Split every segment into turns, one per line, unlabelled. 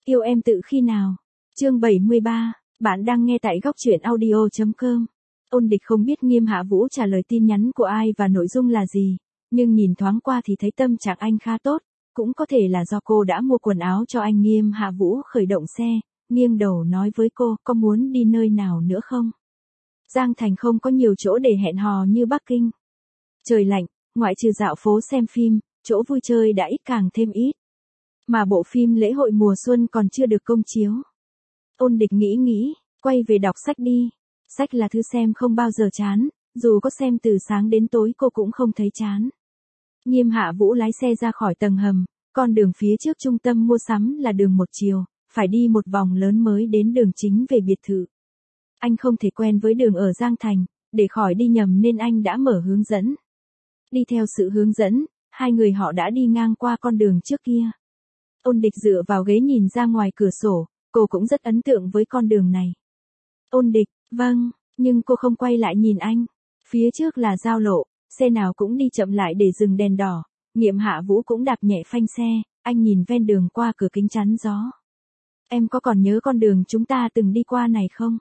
Yêu em từ khi nào? Chương 73, bạn đang nghe tại góc truyện audio.com. Ôn Địch không biết Nghiêm Hạ Vũ trả lời tin nhắn của ai và nội dung là gì, nhưng nhìn thoáng qua thì thấy tâm trạng anh khá tốt, cũng có thể là do cô đã mua quần áo cho anh. Nghiêm Hạ Vũ khởi động xe, nghiêng đầu nói với cô, có muốn đi nơi nào nữa không? Giang Thành không có nhiều chỗ để hẹn hò như Bắc Kinh. Trời lạnh, ngoại trừ dạo phố xem phim, chỗ vui chơi đã ít càng thêm ít. Mà bộ phim lễ hội mùa xuân còn chưa được công chiếu. Ôn Địch nghĩ, quay về đọc sách đi. Sách là thứ xem không bao giờ chán, dù có xem từ sáng đến tối cô cũng không thấy chán. Nghiêm Hạ Vũ lái xe ra khỏi tầng hầm, con đường phía trước trung tâm mua sắm là đường một chiều, phải đi một vòng lớn mới đến đường chính về biệt thự. Anh không thể quen với đường ở Giang Thành, để khỏi đi nhầm nên anh đã mở hướng dẫn. Đi theo sự hướng dẫn, hai người họ đã đi ngang qua con đường trước kia. Ôn Địch dựa vào ghế nhìn ra ngoài cửa sổ, cô cũng rất ấn tượng với con đường này. Ôn Địch, vâng, nhưng cô không quay lại nhìn anh. Phía trước là giao lộ, xe nào cũng đi chậm lại để dừng đèn đỏ. Nghiêm Hạ Vũ cũng đạp nhẹ phanh xe, anh nhìn ven đường qua cửa kính chắn gió. Em có còn nhớ con đường chúng ta từng đi qua này không?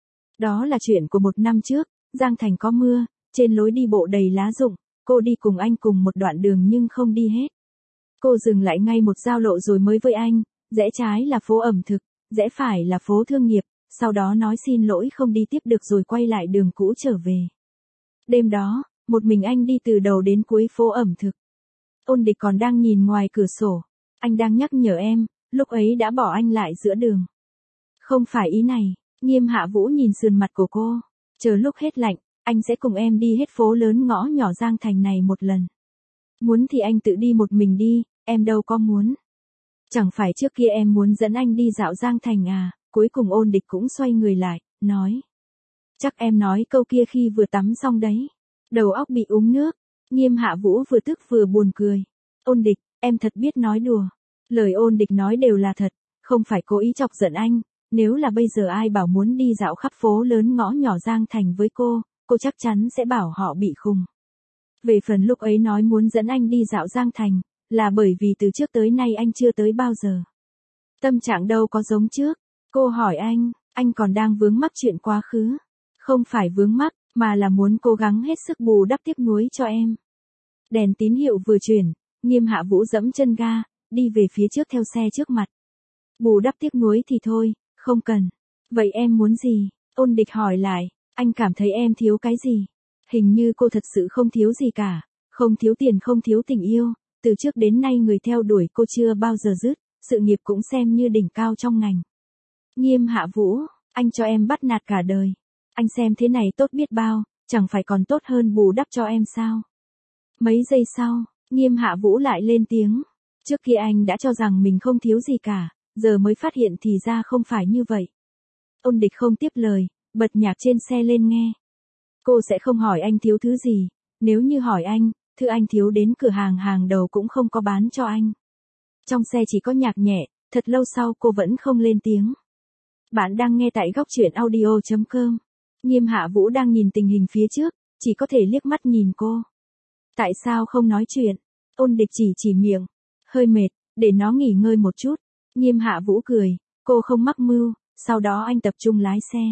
Đó là chuyện của 1 năm trước, Giang Thành có mưa, trên lối đi bộ đầy lá rụng, cô đi cùng anh cùng một đoạn đường nhưng không đi hết. Cô dừng lại ngay một giao lộ rồi mới với anh, rẽ trái là phố ẩm thực, rẽ phải là phố thương nghiệp, sau đó nói xin lỗi không đi tiếp được rồi quay lại đường cũ trở về. Đêm đó, một mình anh đi từ đầu đến cuối phố ẩm thực. Ôn Địch còn đang nhìn ngoài cửa sổ, anh đang nhắc nhở em, lúc ấy đã bỏ anh lại giữa đường. Không phải ý này, Nghiêm Hạ Vũ nhìn sườn mặt của cô, chờ lúc hết lạnh, anh sẽ cùng em đi hết phố lớn ngõ nhỏ Giang Thành này một lần. Muốn thì anh tự đi một mình đi, em đâu có muốn. Chẳng phải trước kia em muốn dẫn anh đi dạo Giang Thành à? Cuối cùng Ôn Địch cũng xoay người lại, nói. Chắc em nói câu kia khi vừa tắm xong đấy. Đầu óc bị uống nước. Nghiêm Hạ Vũ vừa tức vừa buồn cười. Ôn Địch, em thật biết nói đùa. Lời Ôn Địch nói đều là thật, không phải cố ý chọc giận anh. Nếu là bây giờ ai bảo muốn đi dạo khắp phố lớn ngõ nhỏ Giang Thành với cô chắc chắn sẽ bảo họ bị khùng. Về phần lúc ấy nói muốn dẫn anh đi dạo Giang Thành, là bởi vì từ trước tới nay anh chưa tới bao giờ. Tâm trạng đâu có giống trước. Cô hỏi anh còn đang vướng mắc chuyện quá khứ. Không phải vướng mắc, mà là muốn cố gắng hết sức bù đắp tiếc nuối cho em. Đèn tín hiệu vừa chuyển, Nghiêm Hạ Vũ giẫm chân ga, đi về phía trước theo xe trước mặt. Bù đắp tiếc nuối thì thôi, không cần. Vậy em muốn gì? Ôn Địch hỏi lại, anh cảm thấy em thiếu cái gì? Hình như cô thật sự không thiếu gì cả, không thiếu tiền không thiếu tình yêu, từ trước đến nay người theo đuổi cô chưa bao giờ dứt, sự nghiệp cũng xem như đỉnh cao trong ngành. Nghiêm Hạ Vũ, anh cho em bắt nạt cả đời. Anh xem thế này tốt biết bao, chẳng phải còn tốt hơn bù đắp cho em sao? Mấy giây sau, Nghiêm Hạ Vũ lại lên tiếng. Trước kia anh đã cho rằng mình không thiếu gì cả, giờ mới phát hiện thì ra không phải như vậy. Ôn Địch không tiếp lời, bật nhạc trên xe lên nghe. Cô sẽ không hỏi anh thiếu thứ gì, nếu như hỏi anh, thứ anh thiếu đến cửa hàng hàng đầu cũng không có bán cho anh. Trong xe chỉ có nhạc nhẹ, thật lâu sau cô vẫn không lên tiếng. Bạn đang nghe tại góc truyện audio.com. Nghiêm Hạ Vũ đang nhìn tình hình phía trước, chỉ có thể liếc mắt nhìn cô. Tại sao không nói chuyện? Ôn Địch chỉ miệng. Hơi mệt, để nó nghỉ ngơi một chút. Nghiêm Hạ Vũ cười, cô không mắc mưu, sau đó anh tập trung lái xe.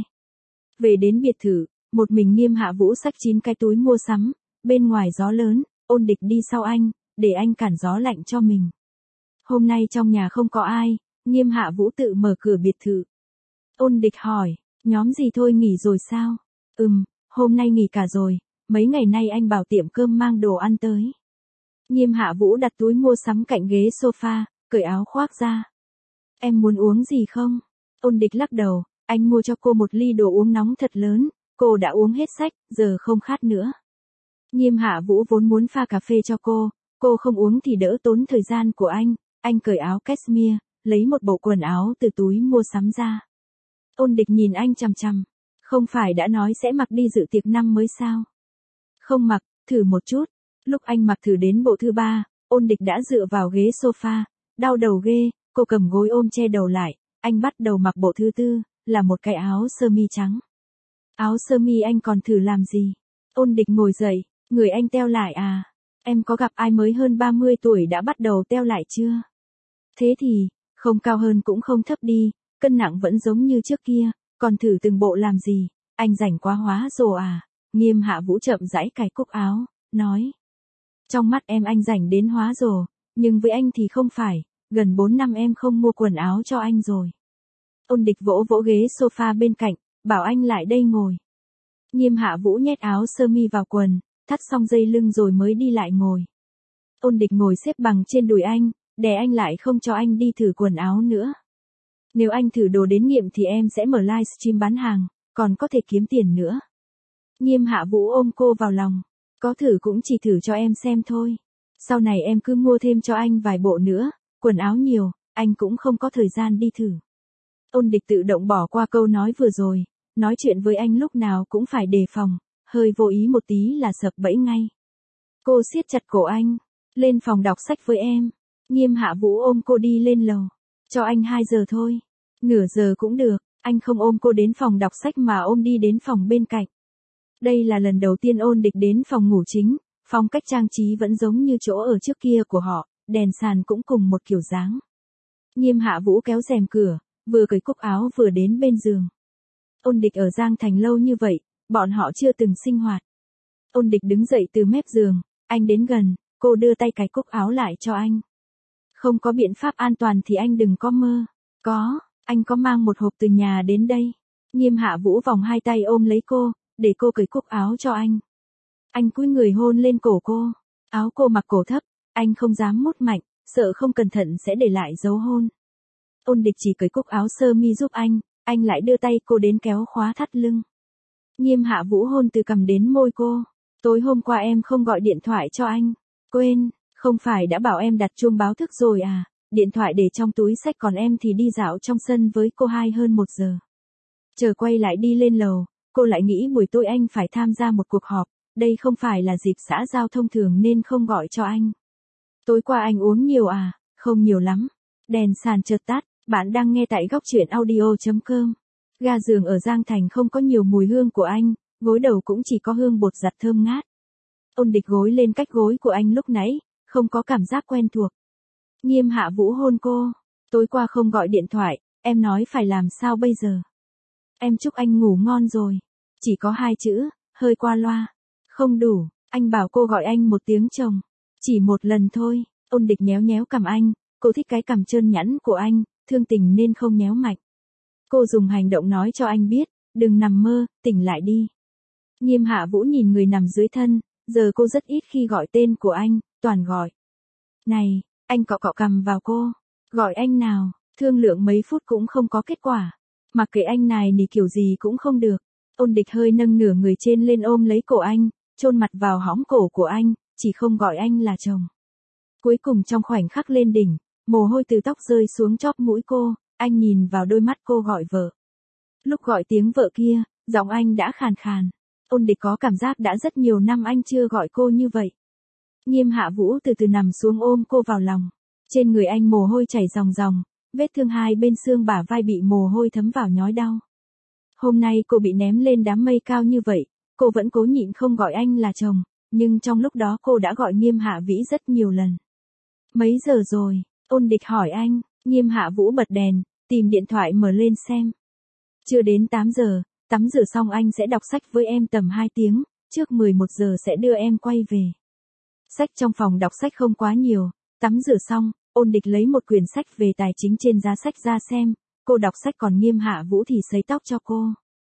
Về đến biệt thự, một mình Nghiêm Hạ Vũ xách 9 cái túi mua sắm, bên ngoài gió lớn, Ôn Địch đi sau anh, để anh cản gió lạnh cho mình. Hôm nay trong nhà không có ai, Nghiêm Hạ Vũ tự mở cửa biệt thự. Ôn Địch hỏi, nhóm gì thôi nghỉ rồi sao? Hôm nay nghỉ cả rồi, mấy ngày nay anh bảo tiệm cơm mang đồ ăn tới. Nghiêm Hạ Vũ đặt túi mua sắm cạnh ghế sofa, cởi áo khoác ra. Em muốn uống gì không? Ôn Địch lắc đầu, anh mua cho cô một ly đồ uống nóng thật lớn, cô đã uống hết sách, giờ không khát nữa. Nghiêm Hạ Vũ vốn muốn pha cà phê cho cô không uống thì đỡ tốn thời gian của anh cởi áo cashmere, lấy một bộ quần áo từ túi mua sắm ra. Ôn Địch nhìn anh chằm chằm, không phải đã nói sẽ mặc đi dự tiệc năm mới sao? Không mặc, thử một chút. Lúc anh mặc thử đến bộ thứ 3, Ôn Địch đã dựa vào ghế sofa, đau đầu ghê, cô cầm gối ôm che đầu lại, anh bắt đầu mặc bộ thứ 4, là một cái áo sơ mi trắng. Áo sơ mi anh còn thử làm gì? Ôn Địch ngồi dậy, người anh teo lại à? Em có gặp ai mới hơn 30 tuổi đã bắt đầu teo lại chưa? Thế thì, Không cao hơn cũng không thấp đi, cân nặng vẫn giống như trước kia, còn thử từng bộ làm gì, anh rảnh quá hóa rồ à. Nghiêm Hạ Vũ chậm rãi cài cúc áo, nói. Trong mắt em anh rảnh đến hóa rồ, nhưng với anh thì không phải, gần 4 năm em không mua quần áo cho anh rồi. Ôn Địch vỗ vỗ ghế sofa bên cạnh, bảo anh lại đây ngồi. Nghiêm Hạ Vũ nhét áo sơ mi vào quần, thắt xong dây lưng rồi mới đi lại ngồi. Ôn Địch ngồi xếp bằng trên đùi anh, đè anh lại không cho anh đi thử quần áo nữa. Nếu anh thử đồ đến nghiệm thì em sẽ mở livestream bán hàng, còn có thể kiếm tiền nữa. Nghiêm Hạ Vũ ôm cô vào lòng, có thử cũng chỉ thử cho em xem thôi. Sau này em cứ mua thêm cho anh vài bộ nữa, quần áo nhiều, anh cũng không có thời gian đi thử. Ôn Địch tự động bỏ qua câu nói vừa rồi, nói chuyện với anh lúc nào cũng phải đề phòng, hơi vô ý một tí là sập bẫy ngay. Cô siết chặt cổ anh, lên phòng đọc sách với em. Nghiêm Hạ Vũ ôm cô đi lên lầu, cho anh 2 giờ thôi, nửa giờ cũng được, anh không ôm cô đến phòng đọc sách mà ôm đi đến phòng bên cạnh. Đây là lần đầu tiên Ôn Địch đến phòng ngủ chính, phong cách trang trí vẫn giống như chỗ ở trước kia của họ, đèn sàn cũng cùng một kiểu dáng. Nghiêm Hạ Vũ kéo rèm cửa, vừa cởi cúc áo vừa đến bên giường. Ôn Địch ở Giang Thành lâu như vậy, bọn họ chưa từng sinh hoạt. Ôn Địch đứng dậy từ mép giường, anh đến gần, cô đưa tay cài cúc áo lại cho anh. Không có biện pháp an toàn thì anh đừng có mơ. Có, anh có mang một hộp từ nhà đến đây. Nghiêm Hạ Vũ vòng hai tay ôm lấy cô, để cô cởi cúc áo cho anh. Anh cúi người hôn lên cổ cô. Áo cô mặc cổ thấp, anh không dám mút mạnh, sợ không cẩn thận sẽ để lại dấu hôn. Ôn Địch chỉ cởi cúc áo sơ mi giúp anh lại đưa tay cô đến kéo khóa thắt lưng. Nghiêm Hạ Vũ hôn từ cằm đến môi cô. Tối hôm qua em không gọi điện thoại cho anh. Quên, không phải đã bảo em đặt chuông báo thức rồi à, điện thoại để trong túi xách còn em thì đi dạo trong sân với cô 2 hơn 1 giờ. Chờ quay lại đi lên lầu, cô lại nghĩ buổi tối anh phải tham gia một cuộc họp, đây không phải là dịp xã giao thông thường nên không gọi cho anh. Tối qua anh uống nhiều à, không nhiều lắm. Đèn sàn chợt tắt, bạn đang nghe tại góc truyện audio.com. Ga giường ở Giang Thành không có nhiều mùi hương của anh, gối đầu cũng chỉ có hương bột giặt thơm ngát. Ôn Địch gối lên cách gối của anh lúc nãy, không có cảm giác quen thuộc. Nghiêm Hạ Vũ hôn cô. Tối qua không gọi điện thoại, em nói phải làm sao bây giờ? Em chúc anh ngủ ngon rồi. Chỉ có 2 chữ, hơi qua loa. Không đủ, anh bảo cô gọi anh một tiếng chồng. Chỉ một lần thôi. Ôn Địch nhéo nhéo cằm anh, cô thích cái cằm trơn nhẵn của anh, thương tình nên không nhéo mạnh. Cô dùng hành động nói cho anh biết, đừng nằm mơ, tỉnh lại đi. Nghiêm Hạ Vũ nhìn người nằm dưới thân, giờ cô rất ít khi gọi tên của anh, toàn gọi. Này, anh cọ cọ cằm vào cô. Gọi anh nào, thương lượng mấy phút cũng không có kết quả. Mặc kệ anh này nỉ kiểu gì cũng không được. Ôn Địch hơi nâng nửa người trên lên ôm lấy cổ anh, chôn mặt vào hõm cổ của anh, chỉ không gọi anh là chồng. Cuối cùng trong khoảnh khắc lên đỉnh, mồ hôi từ tóc rơi xuống chóp mũi cô, anh nhìn vào đôi mắt cô gọi vợ. Lúc gọi tiếng vợ kia, giọng anh đã khàn khàn. Ôn Địch có cảm giác đã rất nhiều năm anh chưa gọi cô như vậy. Nghiêm Hạ Vũ từ từ nằm xuống ôm cô vào lòng. Trên người anh mồ hôi chảy ròng ròng, vết thương hai bên xương bả vai bị mồ hôi thấm vào nhói đau. Hôm nay cô bị ném lên đám mây cao như vậy, cô vẫn cố nhịn không gọi anh là chồng, nhưng trong lúc đó cô đã gọi Nghiêm Hạ Vĩ rất nhiều lần. Mấy giờ rồi? Ôn Địch hỏi anh. Nghiêm Hạ Vũ bật đèn, tìm điện thoại mở lên xem. Chưa đến 8 giờ, tắm rửa xong anh sẽ đọc sách với em tầm 2 tiếng, trước 11 giờ sẽ đưa em quay về. Sách trong phòng đọc sách không quá nhiều, tắm rửa xong, Ôn Địch lấy một quyển sách về tài chính trên giá sách ra xem, cô đọc sách còn Nghiêm Hạ Vũ thì sấy tóc cho cô.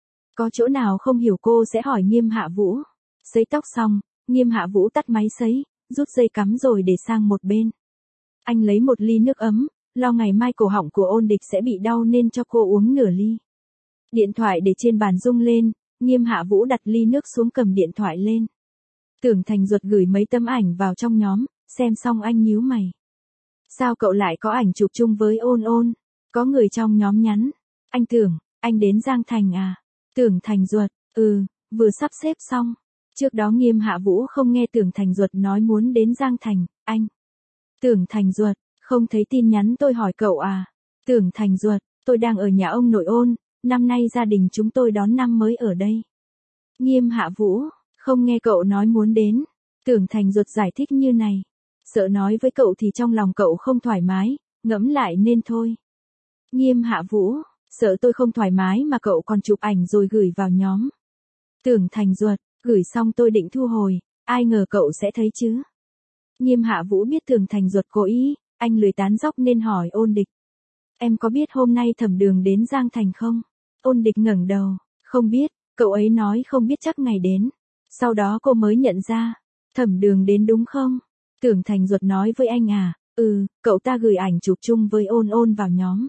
Có chỗ nào không hiểu cô sẽ hỏi Nghiêm Hạ Vũ. Sấy tóc xong, Nghiêm Hạ Vũ tắt máy sấy, rút dây cắm rồi để sang một bên. Anh lấy một ly nước ấm, lo ngày mai cổ họng của Ôn Địch sẽ bị đau nên cho cô uống nửa ly. Điện thoại để trên bàn rung lên, Nghiêm Hạ Vũ đặt ly nước xuống cầm điện thoại lên. Tưởng Thành Duật gửi mấy tấm ảnh vào trong nhóm, xem xong anh nhíu mày. Sao cậu lại có ảnh chụp chung với Ôn Ôn? Có người trong nhóm nhắn. Anh Tưởng, anh đến Giang Thành à? Tưởng Thành Duật, vừa sắp xếp xong. Trước đó Nghiêm Hạ Vũ không nghe Tưởng Thành Duật nói muốn đến Giang Thành, anh. Tưởng Thành Duật, không thấy tin nhắn tôi hỏi cậu à? Tưởng Thành Duật, tôi đang ở nhà ông nội Ôn, năm nay gia đình chúng tôi đón năm mới ở đây. Nghiêm Hạ Vũ, không nghe cậu nói muốn đến. Tưởng Thành Duật giải thích như này. Sợ nói với cậu thì trong lòng cậu không thoải mái, ngẫm lại nên thôi. Nghiêm Hạ Vũ, sợ tôi không thoải mái mà cậu còn chụp ảnh rồi gửi vào nhóm. Tưởng Thành Duật, gửi xong tôi định thu hồi, ai ngờ cậu sẽ thấy chứ. Nghiêm Hạ Vũ biết Tưởng Thành Duật cố ý, anh lười tán dóc nên hỏi Ôn Địch. Em có biết hôm nay Thẩm Đường đến Giang Thành không? Ôn Địch ngẩng đầu, không biết, cậu ấy nói không biết chắc ngày đến. Sau đó cô mới nhận ra, Thẩm Đường đến đúng không? Tưởng Thành Duật nói với anh à, cậu ta gửi ảnh chụp chung với Ôn Ôn vào nhóm.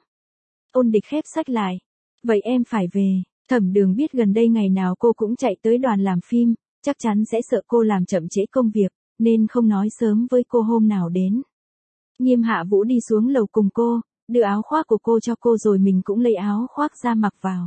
Ôn Địch khép sách lại. Vậy em phải về, Thẩm Đường biết gần đây ngày nào cô cũng chạy tới đoàn làm phim, chắc chắn sẽ sợ cô làm chậm trễ công việc, nên không nói sớm với cô hôm nào đến. Nghiêm Hạ Vũ đi xuống lầu cùng cô, đưa áo khoác của cô cho cô rồi mình cũng lấy áo khoác ra mặc vào.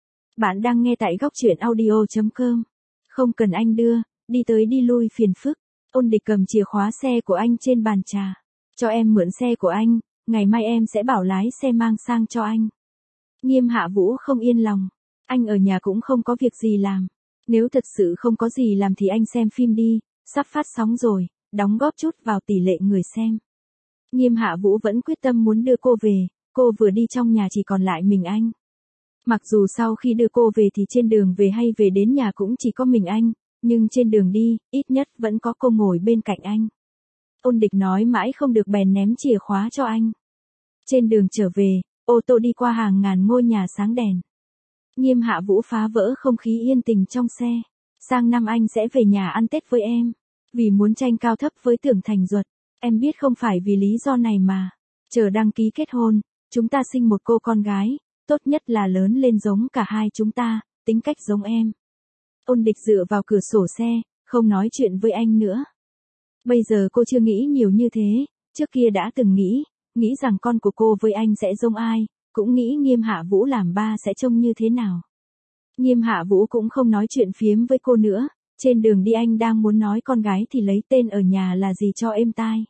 Bạn đang nghe tại góc truyện audio.com. Không cần anh đưa, đi tới đi lui phiền phức. Ôn Địch cầm chìa khóa xe của anh trên bàn trà. Cho em mượn xe của anh, ngày mai em sẽ bảo lái xe mang sang cho anh. Nghiêm Hạ Vũ không yên lòng. Anh ở nhà cũng không có việc gì làm. Nếu thật sự không có gì làm thì anh xem phim đi, sắp phát sóng rồi, đóng góp chút vào tỷ lệ người xem. Nghiêm Hạ Vũ vẫn quyết tâm muốn đưa cô về, cô vừa đi trong nhà chỉ còn lại mình anh. Mặc dù sau khi đưa cô về thì trên đường về hay về đến nhà cũng chỉ có mình anh, nhưng trên đường đi, ít nhất vẫn có cô ngồi bên cạnh anh. Ôn Địch nói mãi không được bèn ném chìa khóa cho anh. Trên đường trở về, ô tô đi qua hàng ngàn ngôi nhà sáng đèn. Nghiêm Hạ Vũ phá vỡ không khí yên tình trong xe. Sang năm anh sẽ về nhà ăn Tết với em. Vì muốn tranh cao thấp với Tưởng Thành Duật. Em biết không phải vì lý do này mà. Chờ đăng ký kết hôn, chúng ta sinh một cô con gái, tốt nhất là lớn lên giống cả hai chúng ta, tính cách giống em. Ôn Địch dựa vào cửa sổ xe, không nói chuyện với anh nữa. Bây giờ cô chưa nghĩ nhiều như thế, trước kia đã từng nghĩ rằng con của cô với anh sẽ giống ai, cũng nghĩ Nghiêm Hạ Vũ làm ba sẽ trông như thế nào. Nghiêm Hạ Vũ cũng không nói chuyện phiếm với cô nữa, trên đường đi anh đang muốn nói con gái thì lấy tên ở nhà là gì cho êm tai.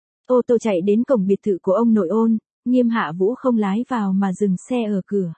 Ô tô chạy đến cổng biệt thự của ông nội Ôn, Nghiêm Hạ Vũ không lái vào mà dừng xe ở cửa.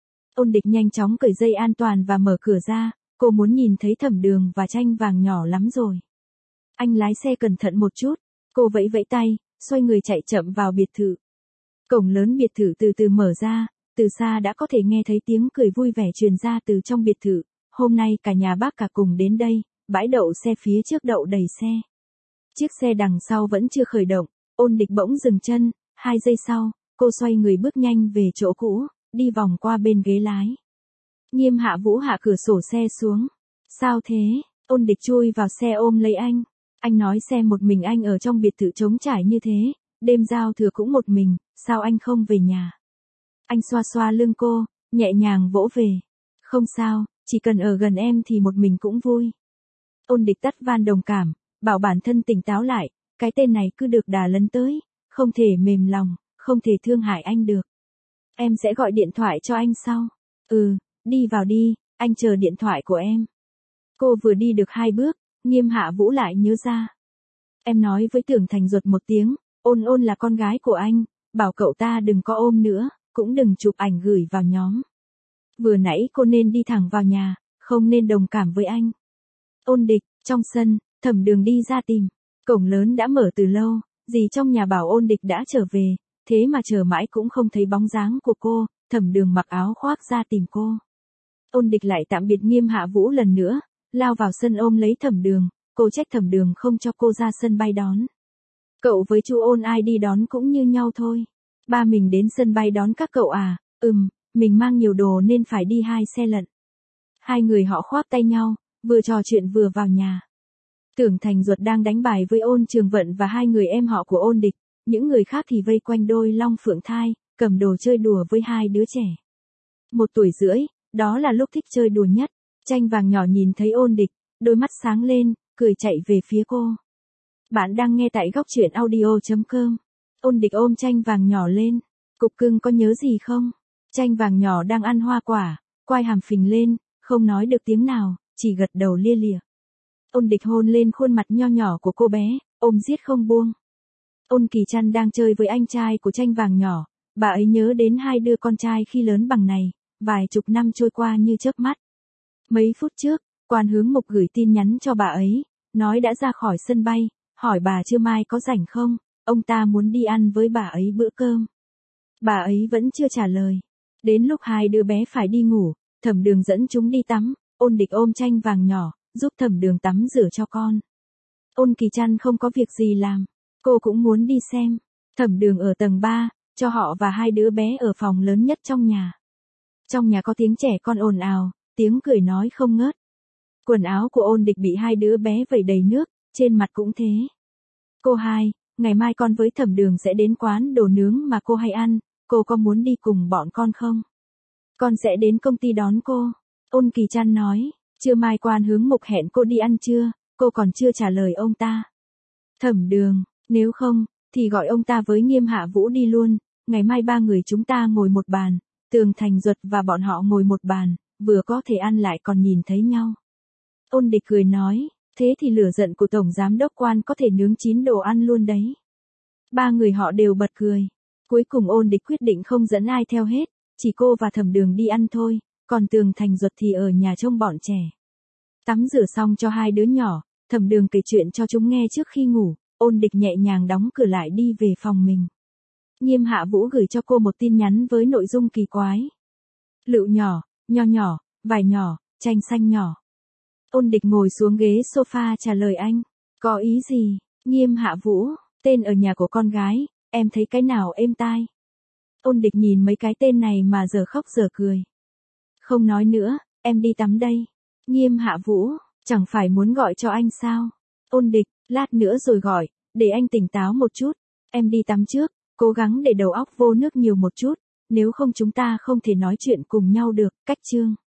Ôn Địch nhanh chóng cởi dây an toàn và mở cửa ra, cô muốn nhìn thấy Thẩm Đường và Tranh Vàng nhỏ lắm rồi. Anh lái xe cẩn thận một chút, cô vẫy vẫy tay, xoay người chạy chậm vào biệt thự. Cổng lớn biệt thự từ từ mở ra, từ xa đã có thể nghe thấy tiếng cười vui vẻ truyền ra từ trong biệt thự. Hôm nay cả nhà bác cả cùng đến đây, bãi đậu xe phía trước đậu đầy xe. Chiếc xe đằng sau vẫn chưa khởi động, Ôn Địch bỗng dừng chân, 2 giây sau, cô xoay người bước nhanh về chỗ cũ, đi vòng qua bên ghế lái. Nghiêm Hạ Vũ hạ cửa sổ xe xuống. Sao thế? Ôn Địch chui vào xe ôm lấy anh. Anh nói xem một mình anh ở trong biệt thự trống trải như thế, đêm giao thừa cũng một mình, sao anh không về nhà? Anh xoa xoa lưng cô, nhẹ nhàng vỗ về. Không sao, chỉ cần ở gần em thì một mình cũng vui. Ôn Địch tắt van đồng cảm, bảo bản thân tỉnh táo lại, cái tên này cứ được đà lấn tới, không thể mềm lòng, không thể thương hại anh được. Em sẽ gọi điện thoại cho anh sau. Đi vào đi, anh chờ điện thoại của em. Cô vừa đi được 2 bước, Nghiêm Hạ Vũ lại nhớ ra. Em nói với Tưởng Thành Duật một tiếng, Ôn Ôn là con gái của anh, bảo cậu ta đừng có ôm nữa, cũng đừng chụp ảnh gửi vào nhóm. Vừa nãy cô nên đi thẳng vào nhà, không nên đồng cảm với anh. Ôn Địch, trong sân, Thẩm Đường đi ra tìm. Cổng lớn đã mở từ lâu, dì trong nhà bảo Ôn Địch đã trở về, thế mà chờ mãi cũng không thấy bóng dáng của cô, Thẩm Đường mặc áo khoác ra tìm cô. Ôn Địch lại tạm biệt Nghiêm Hạ Vũ lần nữa, lao vào sân ôm lấy Thẩm Đường, cô trách Thẩm Đường không cho cô ra sân bay đón. Cậu với chú Ôn ai đi đón cũng như nhau thôi. Ba mình đến sân bay đón các cậu à? Mình mang nhiều đồ nên phải đi 2 xe lận. Hai người họ khoác tay nhau, vừa trò chuyện vừa vào nhà. Tưởng Thành Duật đang đánh bài với Ôn Trường Vận và 2 người em họ của Ôn Địch, những người khác thì vây quanh đôi Long Phượng Thai, cầm đồ chơi đùa với 2 đứa trẻ. 1 tuổi rưỡi, đó là lúc thích chơi đùa nhất. Tranh Vàng nhỏ nhìn thấy Ôn Địch, đôi mắt sáng lên, cười chạy về phía cô. Bạn đang nghe tại góc truyện audio.com. Ôn Địch ôm Tranh Vàng nhỏ lên. Cục cưng có nhớ gì không? Tranh Vàng nhỏ đang ăn hoa quả, quai hàm phình lên, không nói được tiếng nào, chỉ gật đầu lia lịa. Ôn Địch hôn lên khuôn mặt nho nhỏ của cô bé, ôm giết không buông. Ôn Kỳ Trăn đang chơi với anh trai của Tranh Vàng nhỏ, bà ấy nhớ đến 2 đứa con trai khi lớn bằng này, vài chục năm trôi qua như chớp mắt. Mấy phút trước, Quan Hướng Mục gửi tin nhắn cho bà ấy, nói đã ra khỏi sân bay, hỏi bà trưa mai có rảnh không, ông ta muốn đi ăn với bà ấy bữa cơm. Bà ấy vẫn chưa trả lời. Đến lúc hai đứa bé phải đi ngủ, Thẩm Đường dẫn chúng đi tắm, Ôn Địch ôm tranh vàng nhỏ, giúp Thẩm Đường tắm rửa cho con. Ôn Kỳ Trăn không có việc gì làm, cô cũng muốn đi xem. Thẩm Đường ở tầng 3, cho họ và hai đứa bé ở phòng lớn nhất trong nhà. Trong nhà có tiếng trẻ con ồn ào, tiếng cười nói không ngớt. Quần áo của Ôn Địch bị hai đứa bé vẩy đầy nước, trên mặt cũng thế. Cô hai, ngày mai con với Thẩm Đường sẽ đến quán đồ nướng mà cô hay ăn, cô có muốn đi cùng bọn con không? Con sẽ đến công ty đón cô. Ôn Kỳ Trăn nói, trưa mai Quan Hướng Mục hẹn cô đi ăn trưa, cô còn chưa trả lời ông ta. Thẩm Đường, nếu không, thì gọi ông ta với Nghiêm Hạ Vũ đi luôn, ngày mai ba người chúng ta ngồi một bàn, Tường Thành Duật và bọn họ ngồi một bàn, vừa có thể ăn lại còn nhìn thấy nhau. Ôn Địch cười nói, thế thì lửa giận của Tổng Giám đốc Quan có thể nướng chín đồ ăn luôn đấy. Ba người họ đều bật cười. Cuối cùng Ôn Địch quyết định không dẫn ai theo hết, chỉ cô và Thẩm Đường đi ăn thôi, còn Tường Thành Duật thì ở nhà trông bọn trẻ. Tắm rửa xong cho hai đứa nhỏ, Thẩm Đường kể chuyện cho chúng nghe trước khi ngủ, Ôn Địch nhẹ nhàng đóng cửa lại đi về phòng mình. Nghiêm Hạ Vũ gửi cho cô một tin nhắn với nội dung kỳ quái. Lựu nhỏ, nho nhỏ, vải nhỏ, chanh xanh nhỏ. Ôn Địch ngồi xuống ghế sofa trả lời anh. Có ý gì? Nghiêm Hạ Vũ, tên ở nhà của con gái, em thấy cái nào êm tai? Ôn Địch nhìn mấy cái tên này mà giờ khóc giờ cười. Không nói nữa, em đi tắm đây. Nghiêm Hạ Vũ, chẳng phải muốn gọi cho anh sao? Ôn Địch, lát nữa rồi gọi, để anh tỉnh táo một chút. Em đi tắm trước, cố gắng để đầu óc vô nước nhiều một chút, nếu không chúng ta không thể nói chuyện cùng nhau được. Cách chương